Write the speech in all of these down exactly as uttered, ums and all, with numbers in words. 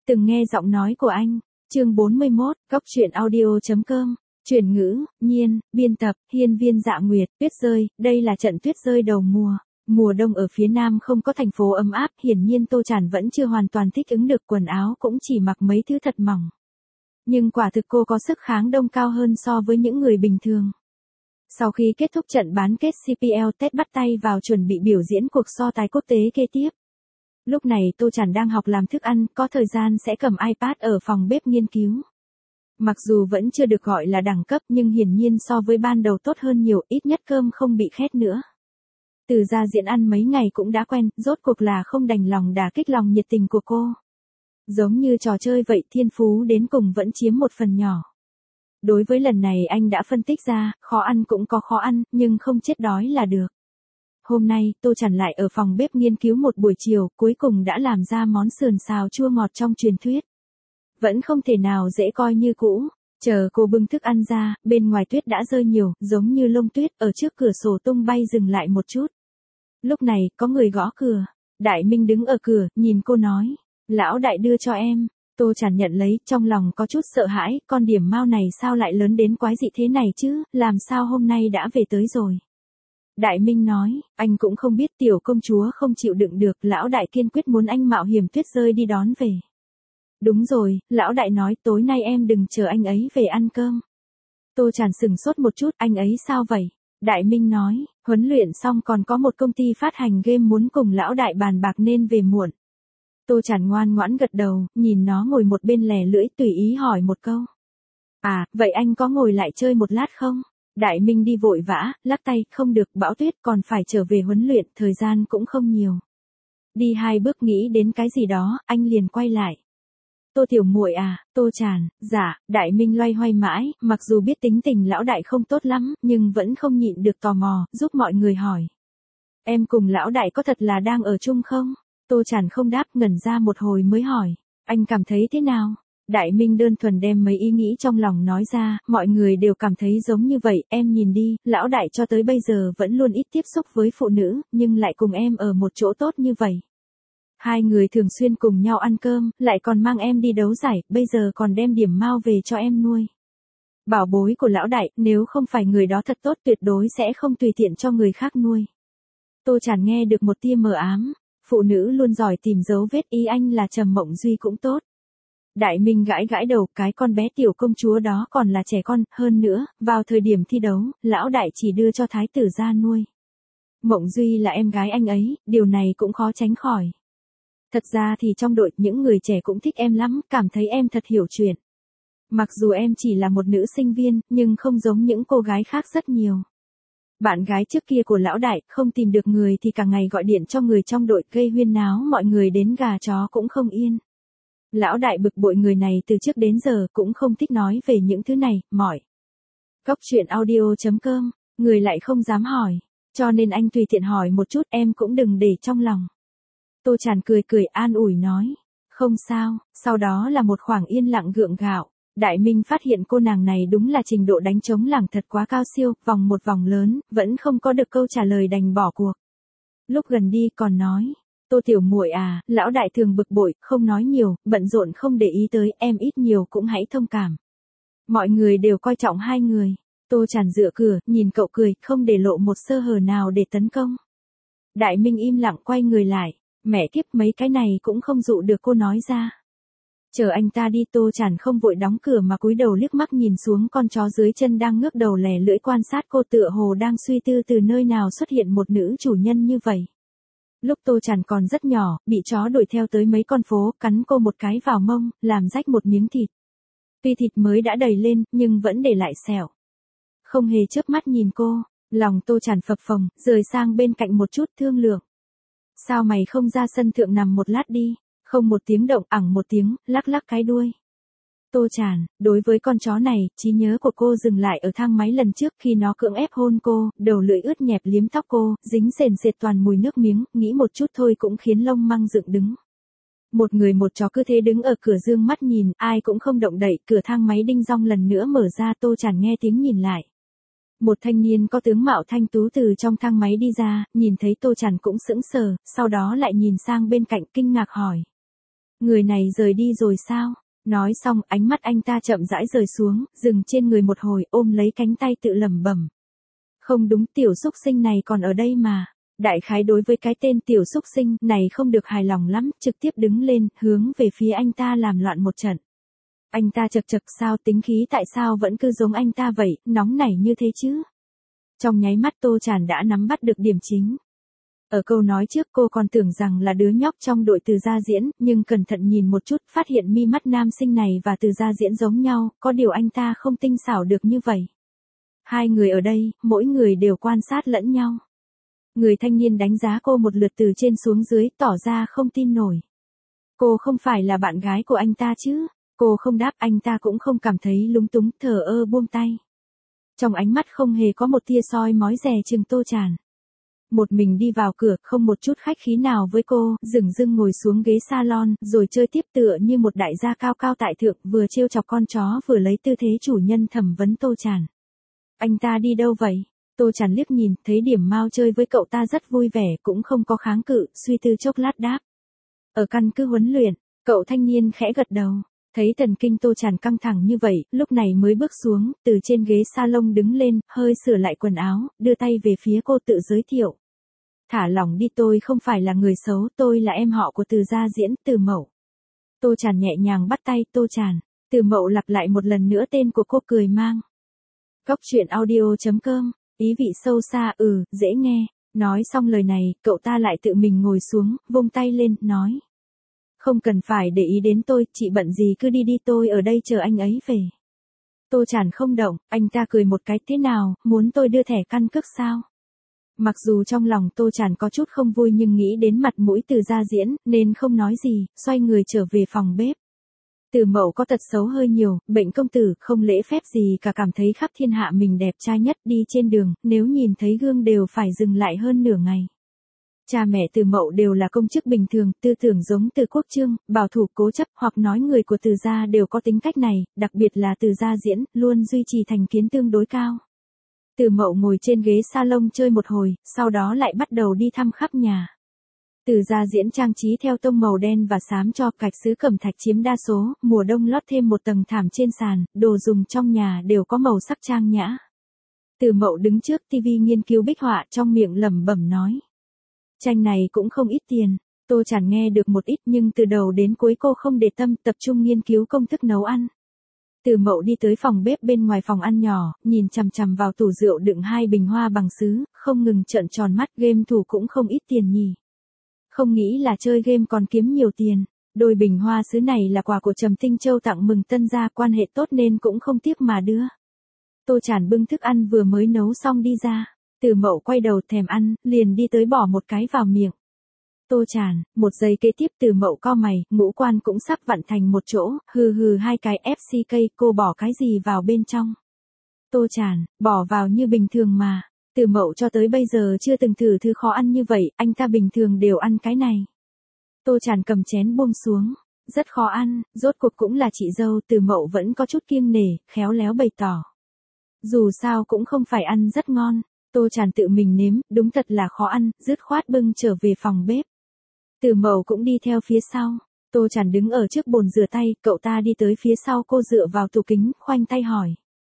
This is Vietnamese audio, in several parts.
từng nghe giọng nói của anh. Chương bốn mươi mốt, Góc truyện audio.com. Chuyển ngữ, Nhiên, biên tập, Hiên Viên Dạ Nguyệt. Tuyết rơi, đây là trận tuyết rơi đầu mùa. Mùa đông ở phía Nam không có thành phố ấm áp, hiển nhiên Tô Tràn vẫn chưa hoàn toàn thích ứng được, quần áo cũng chỉ mặc mấy thứ thật mỏng. Nhưng quả thực cô có sức kháng đông cao hơn so với những người bình thường. Sau khi kết thúc trận bán kết xê pê lờ, Tết bắt tay vào chuẩn bị biểu diễn cuộc so tài quốc tế kế tiếp. Lúc này Tô Tràn đang học làm thức ăn, có thời gian sẽ cầm iPad ở phòng bếp nghiên cứu. Mặc dù vẫn chưa được gọi là đẳng cấp nhưng hiển nhiên so với ban đầu tốt hơn nhiều, ít nhất cơm không bị khét nữa. Từ ra diễn ăn mấy ngày cũng đã quen, rốt cuộc là không đành lòng đả kích lòng nhiệt tình của cô. Giống như trò chơi vậy, thiên phú đến cùng vẫn chiếm một phần nhỏ. Đối với lần này anh đã phân tích ra, khó ăn cũng có khó ăn, nhưng không chết đói là được. Hôm nay, Tô Tràn lại ở phòng bếp nghiên cứu một buổi chiều, cuối cùng đã làm ra món sườn xào chua ngọt trong truyền thuyết. Vẫn không thể nào dễ coi như cũ. Chờ cô bưng thức ăn ra, bên ngoài tuyết đã rơi nhiều, giống như lông tuyết, ở trước cửa sổ tung bay dừng lại một chút. Lúc này, có người gõ cửa. Đại Minh đứng ở cửa, nhìn cô nói. Lão đại đưa cho em. Tô Tràn nhận lấy, trong lòng có chút sợ hãi, con điểm mao này sao lại lớn đến quái dị thế này chứ, làm sao hôm nay đã về tới rồi. Đại Minh nói, anh cũng không biết tiểu công chúa không chịu đựng được, lão đại kiên quyết muốn anh mạo hiểm tuyết rơi đi đón về. Đúng rồi, lão đại nói tối nay em đừng chờ anh ấy về ăn cơm. Tô Tràn sừng sốt một chút, anh ấy sao vậy? Đại Minh nói, huấn luyện xong còn có một công ty phát hành game muốn cùng lão đại bàn bạc nên về muộn. Tô Tràn ngoan ngoãn gật đầu, nhìn nó ngồi một bên lè lưỡi, tùy ý hỏi một câu. À, vậy anh có ngồi lại chơi một lát không? Đại Minh đi vội vã, lắc tay, không được, bão tuyết, còn phải trở về huấn luyện, thời gian cũng không nhiều. Đi hai bước nghĩ đến cái gì đó, anh liền quay lại. Tô tiểu muội à, Tô Tràn, dạ. Đại Minh loay hoay mãi, mặc dù biết tính tình lão đại không tốt lắm, nhưng vẫn không nhịn được tò mò, giúp mọi người hỏi. Em cùng lão đại có thật là đang ở chung không? Tô Tràn không đáp, ngẩn ra một hồi mới hỏi. Anh cảm thấy thế nào? Đại Minh đơn thuần đem mấy ý nghĩ trong lòng nói ra, mọi người đều cảm thấy giống như vậy, em nhìn đi, lão đại cho tới bây giờ vẫn luôn ít tiếp xúc với phụ nữ, nhưng lại cùng em ở một chỗ tốt như vậy. Hai người thường xuyên cùng nhau ăn cơm, lại còn mang em đi đấu giải, bây giờ còn đem điểm mao về cho em nuôi. Bảo bối của lão đại, nếu không phải người đó thật tốt tuyệt đối sẽ không tùy tiện cho người khác nuôi. Tô Tràn nghe được một tia mờ ám, phụ nữ luôn giỏi tìm dấu vết, ý anh là Trầm Mộng Duy cũng tốt. Đại Minh gãi gãi đầu, cái con bé tiểu công chúa đó còn là trẻ con, hơn nữa, vào thời điểm thi đấu, lão đại chỉ đưa cho thái tử ra nuôi. Mộng Duy là em gái anh ấy, điều này cũng khó tránh khỏi. Thật ra thì trong đội những người trẻ cũng thích em lắm, cảm thấy em thật hiểu chuyện. Mặc dù em chỉ là một nữ sinh viên, nhưng không giống những cô gái khác rất nhiều. Bạn gái trước kia của lão đại, không tìm được người thì cả ngày gọi điện cho người trong đội gây huyên náo, mọi người đến gà chó cũng không yên. Lão đại bực bội người này từ trước đến giờ cũng không thích nói về những thứ này, mỏi. Góc truyện audio.com, người lại không dám hỏi, cho nên anh tùy tiện hỏi một chút, em cũng đừng để trong lòng. Tô Tràn cười cười an ủi nói, không sao, sau đó là một khoảng yên lặng gượng gạo. Đại Minh phát hiện cô nàng này đúng là trình độ đánh trống lảng thật quá cao siêu, vòng một vòng lớn, vẫn không có được câu trả lời đành bỏ cuộc. Lúc gần đi còn nói, Tô tiểu muội à, lão đại thường bực bội, không nói nhiều, bận rộn không để ý tới, em ít nhiều cũng hãy thông cảm. Mọi người đều coi trọng hai người. Tô Tràn dựa cửa, nhìn cậu cười, không để lộ một sơ hở nào để tấn công. Đại Minh im lặng quay người lại, mẹ kiếp mấy cái này cũng không dụ được cô nói ra. Chờ anh ta đi, Tô Tràn không vội đóng cửa mà cúi đầu liếc mắt nhìn xuống con chó dưới chân đang ngước đầu lè lưỡi quan sát cô, tựa hồ đang suy tư từ nơi nào xuất hiện một nữ chủ nhân như vậy. Lúc Tô Tràn còn rất nhỏ, bị chó đuổi theo tới mấy con phố, cắn cô một cái vào mông, làm rách một miếng thịt. Tuy thịt mới đã đầy lên, nhưng vẫn để lại sẹo. Không hề chớp mắt nhìn cô, lòng Tô Tràn phập phồng, rời sang bên cạnh một chút thương lượng. Sao mày không ra sân thượng nằm một lát đi? Không một tiếng động, ẳng một tiếng, lắc lắc cái đuôi. Tô Tràn, đối với con chó này, trí nhớ của cô dừng lại ở thang máy lần trước khi nó cưỡng ép hôn cô, đầu lưỡi ướt nhẹp liếm tóc cô, dính sền sệt toàn mùi nước miếng, nghĩ một chút thôi cũng khiến lông măng dựng đứng. Một người một chó cứ thế đứng ở cửa dương mắt nhìn, ai cũng không động đậy, cửa thang máy đinh dong lần nữa mở ra, Tô Tràn nghe tiếng nhìn lại. Một thanh niên có tướng mạo thanh tú từ trong thang máy đi ra, nhìn thấy Tô Tràn cũng sững sờ, sau đó lại nhìn sang bên cạnh kinh ngạc hỏi. Người này rời đi rồi sao? Nói xong ánh mắt anh ta chậm rãi rời xuống, dừng trên người một hồi ôm lấy cánh tay tự lẩm bẩm. Không đúng, tiểu xúc sinh này còn ở đây mà. Đại khái đối với cái tên tiểu xúc sinh này không được hài lòng lắm, trực tiếp đứng lên, hướng về phía anh ta làm loạn một trận. Anh ta chật chật sao tính khí tại sao vẫn cứ giống anh ta vậy, nóng nảy như thế chứ? Trong nháy mắt Tô Tràn đã nắm bắt được điểm chính. Ở câu nói trước cô còn tưởng rằng là đứa nhóc trong đội Từ Gia Diễn, nhưng cẩn thận nhìn một chút phát hiện mi mắt nam sinh này và Từ Gia Diễn giống nhau, có điều anh ta không tinh xảo được như vậy. Hai người ở đây, mỗi người đều quan sát lẫn nhau. Người thanh niên đánh giá cô một lượt từ trên xuống dưới, tỏ ra không tin nổi. Cô không phải là bạn gái của anh ta chứ? Cô không đáp, anh ta cũng không cảm thấy lúng túng, thờ ơ buông tay. Trong ánh mắt không hề có một tia soi mói dè chừng Tô Tràn. Một mình đi vào cửa, không một chút khách khí nào với cô, dửng dưng ngồi xuống ghế salon, rồi chơi tiếp tựa như một đại gia cao cao tại thượng, vừa trêu chọc con chó vừa lấy tư thế chủ nhân thẩm vấn Tô Tràn. Anh ta đi đâu vậy? Tô Tràn liếc nhìn, thấy Điểm Mao chơi với cậu ta rất vui vẻ, cũng không có kháng cự, suy tư chốc lát đáp. Ở căn cứ huấn luyện, cậu thanh niên khẽ gật đầu. Thấy thần kinh Tô Tràn căng thẳng như vậy, lúc này mới bước xuống, từ trên ghế salon đứng lên, hơi sửa lại quần áo, đưa tay về phía cô tự giới thiệu. Thả lỏng đi, tôi không phải là người xấu, tôi là em họ của Từ Gia Diễn, Từ Mậu. Tô Tràn nhẹ nhàng bắt tay Tô Tràn. Từ Mậu lặp lại một lần nữa tên của cô cười mang. Góc truyện audio chấm com, ý vị sâu xa, ừ, dễ nghe. Nói xong lời này, cậu ta lại tự mình ngồi xuống, vung tay lên, nói. Không cần phải để ý đến tôi, chị bận gì cứ đi đi, tôi ở đây chờ anh ấy về. Tô Tràn không động, anh ta cười một cái, thế nào, muốn tôi đưa thẻ căn cước sao? Mặc dù trong lòng Tô Tràn có chút không vui nhưng nghĩ đến mặt mũi Từ Gia Diễn, nên không nói gì, xoay người trở về phòng bếp. Từ Mậu có tật xấu hơi nhiều, bệnh công tử, không lễ phép gì cả, cảm thấy khắp thiên hạ mình đẹp trai nhất, đi trên đường, nếu nhìn thấy gương đều phải dừng lại hơn nửa ngày. Cha mẹ Từ Mậu đều là công chức bình thường, tư tưởng giống Từ Quốc Chương, bảo thủ cố chấp, hoặc nói người của Từ gia đều có tính cách này, đặc biệt là Từ Gia Diễn, luôn duy trì thành kiến tương đối cao. Từ Mậu ngồi trên ghế salon chơi một hồi, sau đó lại bắt đầu đi thăm khắp nhà. Từ Gia Diễn trang trí theo tông màu đen và xám cho, gạch sứ cẩm thạch chiếm đa số, mùa đông lót thêm một tầng thảm trên sàn, đồ dùng trong nhà đều có màu sắc trang nhã. Từ Mậu đứng trước tivi nghiên cứu bích họa, trong miệng lẩm bẩm nói. Tranh này cũng không ít tiền. Tô Tràn nghe được một ít nhưng từ đầu đến cuối cô không để tâm, tập trung nghiên cứu công thức nấu ăn. Từ Mậu đi tới phòng bếp bên ngoài phòng ăn nhỏ, nhìn chằm chằm vào tủ rượu đựng hai bình hoa bằng sứ, không ngừng trợn tròn mắt, game thủ cũng không ít tiền nhỉ. Không nghĩ là chơi game còn kiếm nhiều tiền. Đôi bình hoa sứ này là quà của Trầm Tinh Châu tặng mừng tân gia, quan hệ tốt nên cũng không tiếc mà đưa. Tô Tràn bưng thức ăn vừa mới nấu xong đi ra. Từ Mậu quay đầu thèm ăn, liền đi tới bỏ một cái vào miệng. Tô Tràn, một giây kế tiếp Từ Mậu cau mày, ngũ quan cũng sắp vặn thành một chỗ, hừ hừ hai cái ép xê ca, cô bỏ cái gì vào bên trong? Tô Tràn, bỏ vào như bình thường mà. Từ Mậu cho tới bây giờ chưa từng thử thứ khó ăn như vậy, anh ta bình thường đều ăn cái này. Tô Tràn cầm chén buông xuống, rất khó ăn, rốt cuộc cũng là chị dâu. Từ Mậu vẫn có chút kiêng nể, khéo léo bày tỏ. Dù sao cũng không phải ăn rất ngon. Tô Tràn tự mình nếm, đúng thật là khó ăn, dứt khoát bưng trở về phòng bếp. Từ Mậu cũng đi theo phía sau. Tô Tràn đứng ở trước bồn rửa tay, cậu ta đi tới phía sau cô dựa vào tủ kính, khoanh tay hỏi.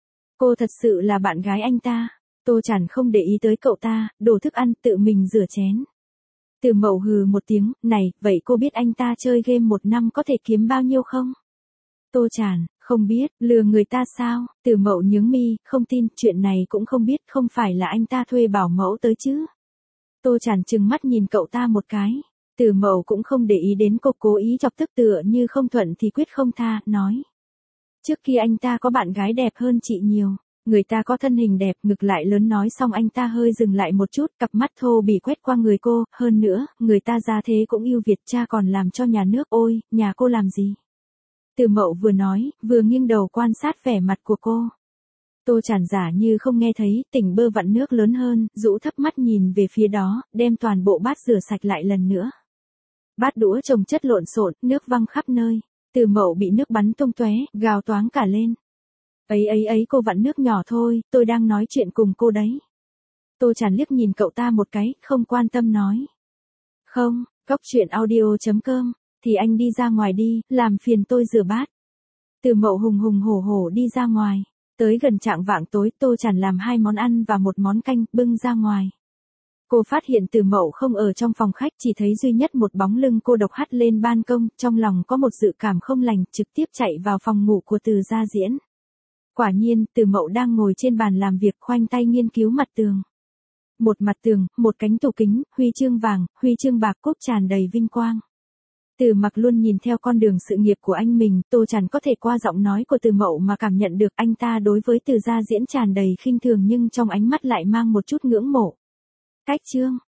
Cô thật sự là bạn gái anh ta? Tô Tràn không để ý tới cậu ta, đổ thức ăn, tự mình rửa chén. Từ Mậu hừ một tiếng, này, vậy cô biết anh ta chơi game một năm có thể kiếm bao nhiêu không? Tô Tràn, không biết, lừa người ta sao? Từ Mậu nhướng mi, không tin, chuyện này cũng không biết, không phải là anh ta thuê bảo mẫu tới chứ? Tô Tràn trừng mắt nhìn cậu ta một cái. Từ Mậu cũng không để ý đến cô, cố ý chọc tức, tựa như không thuận thì quyết không tha, nói. Trước kia anh ta có bạn gái đẹp hơn chị nhiều. Người ta có thân hình đẹp, ngực lại lớn. Nói xong anh ta hơi dừng lại một chút, cặp mắt thô bỉ quét qua người cô, hơn nữa, người ta gia thế cũng ưu việt, cha còn làm cho nhà nước. Ôi, nhà cô làm gì? Từ Mậu vừa nói, vừa nghiêng đầu quan sát vẻ mặt của cô. Tô Tràn giả như không nghe thấy, tỉnh bơ vặn nước lớn hơn, rũ thấp mắt nhìn về phía đó, đem toàn bộ bát rửa sạch lại lần nữa. Bát đũa chồng chất lộn xộn, nước văng khắp nơi. Từ Mậu bị nước bắn tung tóe, gào toáng cả lên. Ấy ấy ấy, cô vặn nước nhỏ thôi, tôi đang nói chuyện cùng cô đấy. Tô Tràn liếc nhìn cậu ta một cái, không quan tâm nói. Không, góc truyện audio chấm com thì anh đi ra ngoài đi, làm phiền tôi rửa bát. Từ Mậu hùng hùng hổ hổ đi ra ngoài. Tới gần trạng vạng tối, Tô Tràn làm hai món ăn và một món canh, bưng ra ngoài. Cô phát hiện Từ Mậu không ở trong phòng khách, chỉ thấy duy nhất một bóng lưng cô độc hắt lên ban công, trong lòng có một dự cảm không lành, trực tiếp chạy vào phòng ngủ của Từ Gia Diễn. Quả nhiên, Từ Mậu đang ngồi trên bàn làm việc, khoanh tay nghiên cứu mặt tường. Một mặt tường, một cánh tủ kính, huy chương vàng, huy chương bạc, cúp tràn đầy vinh quang. Từ Mặc luôn nhìn theo con đường sự nghiệp của anh mình, Tô Tràn có thể qua giọng nói của Từ Mậu mà cảm nhận được anh ta đối với Từ Gia Diễn tràn đầy khinh thường nhưng trong ánh mắt lại mang một chút ngưỡng mộ. Cách chương